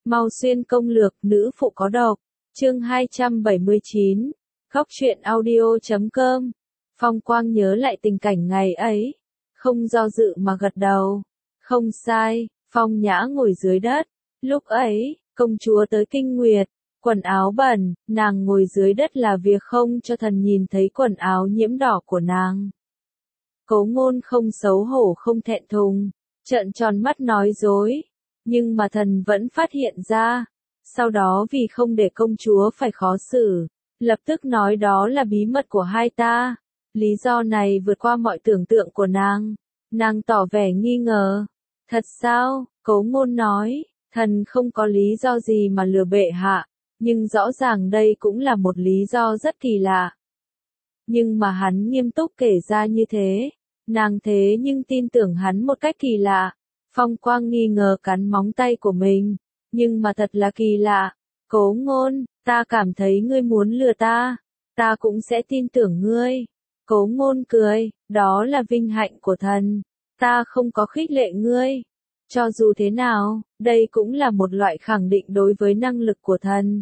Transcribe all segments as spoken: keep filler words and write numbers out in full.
Mau xuyên công lược nữ phụ có độc. Chương hai trăm bảy mươi chín. Khóc chuyện audio chấm com. Phong Quang nhớ lại tình cảnh ngày ấy, không do dự mà gật đầu. Không sai, Phong Nhã ngồi dưới đất. Lúc ấy, công chúa tới kinh nguyệt, quần áo bẩn, nàng ngồi dưới đất là việc không cho thần nhìn thấy quần áo nhiễm đỏ của nàng. Cố Ngôn không xấu hổ không thẹn thùng, trợn tròn mắt nói dối, nhưng mà thần vẫn phát hiện ra. Sau đó vì không để công chúa phải khó xử, lập tức nói đó là bí mật của hai ta. Lý do này vượt qua mọi tưởng tượng của nàng. Nàng tỏ vẻ nghi ngờ. Thật sao? Cố Ngôn nói, thần không có lý do gì mà lừa bệ hạ, nhưng rõ ràng đây cũng là một lý do rất kỳ lạ. Nhưng mà hắn nghiêm túc kể ra như thế, nàng thế nhưng tin tưởng hắn một cách kỳ lạ. Phong Quang nghi ngờ cắn móng tay của mình, nhưng mà thật là kỳ lạ. Cố Ngôn, ta cảm thấy ngươi muốn lừa ta, ta cũng sẽ tin tưởng ngươi. Cố Ngôn cười, đó là vinh hạnh của thần, ta không có khích lệ ngươi. Cho dù thế nào, đây cũng là một loại khẳng định đối với năng lực của thần.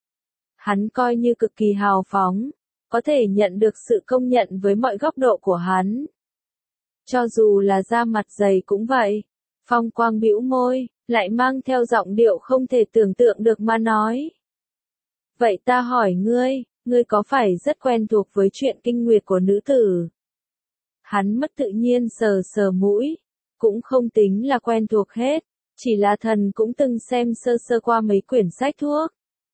Hắn coi như cực kỳ hào phóng, có thể nhận được sự công nhận với mọi góc độ của hắn. Cho dù là da mặt dày cũng vậy. Phong Quang bĩu môi, lại mang theo giọng điệu không thể tưởng tượng được mà nói. Vậy ta hỏi ngươi, ngươi có phải rất quen thuộc với chuyện kinh nguyệt của nữ tử? Hắn mất tự nhiên sờ sờ mũi, cũng không tính là quen thuộc hết, chỉ là thần cũng từng xem sơ sơ qua mấy quyển sách thuốc.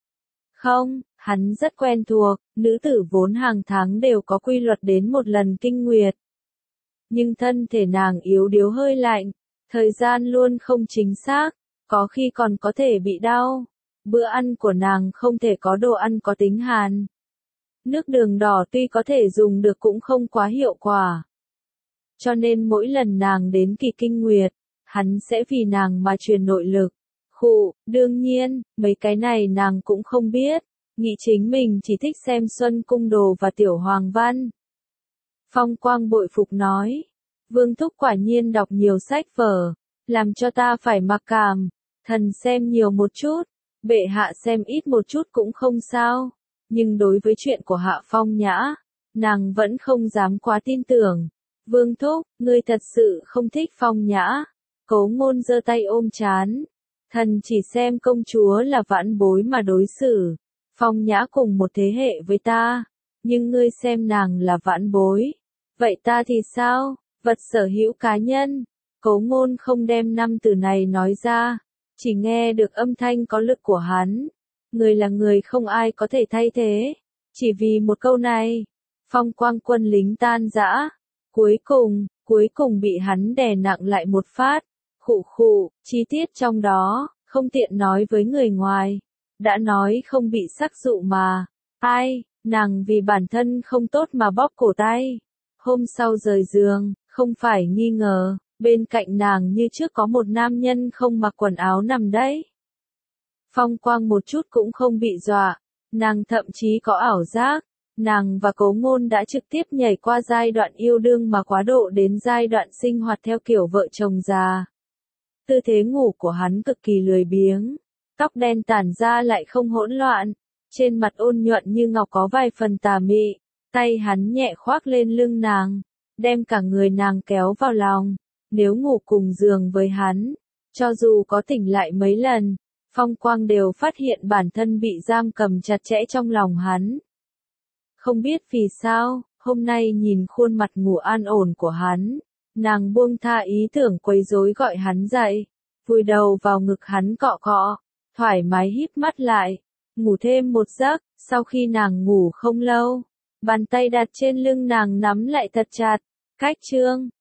Không, hắn rất quen thuộc, nữ tử vốn hàng tháng đều có quy luật đến một lần kinh nguyệt. Nhưng thân thể nàng yếu điếu hơi lạnh, thời gian luôn không chính xác, có khi còn có thể bị đau. Bữa ăn của nàng không thể có đồ ăn có tính hàn. Nước đường đỏ tuy có thể dùng được cũng không quá hiệu quả. Cho nên mỗi lần nàng đến kỳ kinh nguyệt, hắn sẽ vì nàng mà truyền nội lực. Khụ, đương nhiên, mấy cái này nàng cũng không biết, nghĩ chính mình chỉ thích xem Xuân Cung Đồ và Tiểu Hoàng Văn. Phong Quang bội phục nói, Vương Thúc quả nhiên đọc nhiều sách vở, làm cho ta phải mặc cảm. Thần xem nhiều một chút, bệ hạ xem ít một chút cũng không sao, nhưng đối với chuyện của Hạ Phong Nhã, nàng vẫn không dám quá tin tưởng. Vương Thúc, ngươi thật sự không thích Phong Nhã. Cố Ngôn giơ tay ôm trán. Thần chỉ xem công chúa là vãn bối mà đối xử. Phong Nhã cùng một thế hệ với ta, nhưng ngươi xem nàng là vãn bối. Vậy ta thì sao? Vật sở hữu cá nhân. Cố Ngôn không đem năm từ này nói ra, chỉ nghe được âm thanh có lực của hắn. Người là người không ai có thể thay thế. Chỉ vì một câu này, Phong Quang quân lính tan rã. Cuối cùng, cuối cùng bị hắn đè nặng lại một phát. Khụ khụ, chi tiết trong đó, không tiện nói với người ngoài. Đã nói không bị sắc dụ mà. Ai, nàng vì bản thân không tốt mà bóp cổ tay. Hôm sau rời giường, không phải nghi ngờ, bên cạnh nàng như trước có một nam nhân không mặc quần áo nằm đấy. Phong Quang một chút cũng không bị dọa, nàng thậm chí có ảo giác, nàng và Cố Ngôn đã trực tiếp nhảy qua giai đoạn yêu đương mà quá độ đến giai đoạn sinh hoạt theo kiểu vợ chồng già. Tư thế ngủ của hắn cực kỳ lười biếng, tóc đen tản ra lại không hỗn loạn, trên mặt ôn nhuận như ngọc có vài phần tà mị, tay hắn nhẹ khoác lên lưng nàng, đem cả người nàng kéo vào lòng. Nếu ngủ cùng giường với hắn, cho dù có tỉnh lại mấy lần, Phong Quang đều phát hiện bản thân bị giam cầm chặt chẽ trong lòng hắn. Không biết vì sao, hôm nay nhìn khuôn mặt ngủ an ổn của hắn, nàng buông tha ý tưởng quấy rối gọi hắn dậy, vùi đầu vào ngực hắn cọ cọ, thoải mái híp mắt lại, ngủ thêm một giấc. Sau khi nàng ngủ không lâu, bàn tay đặt trên lưng nàng nắm lại thật chặt. Cách chương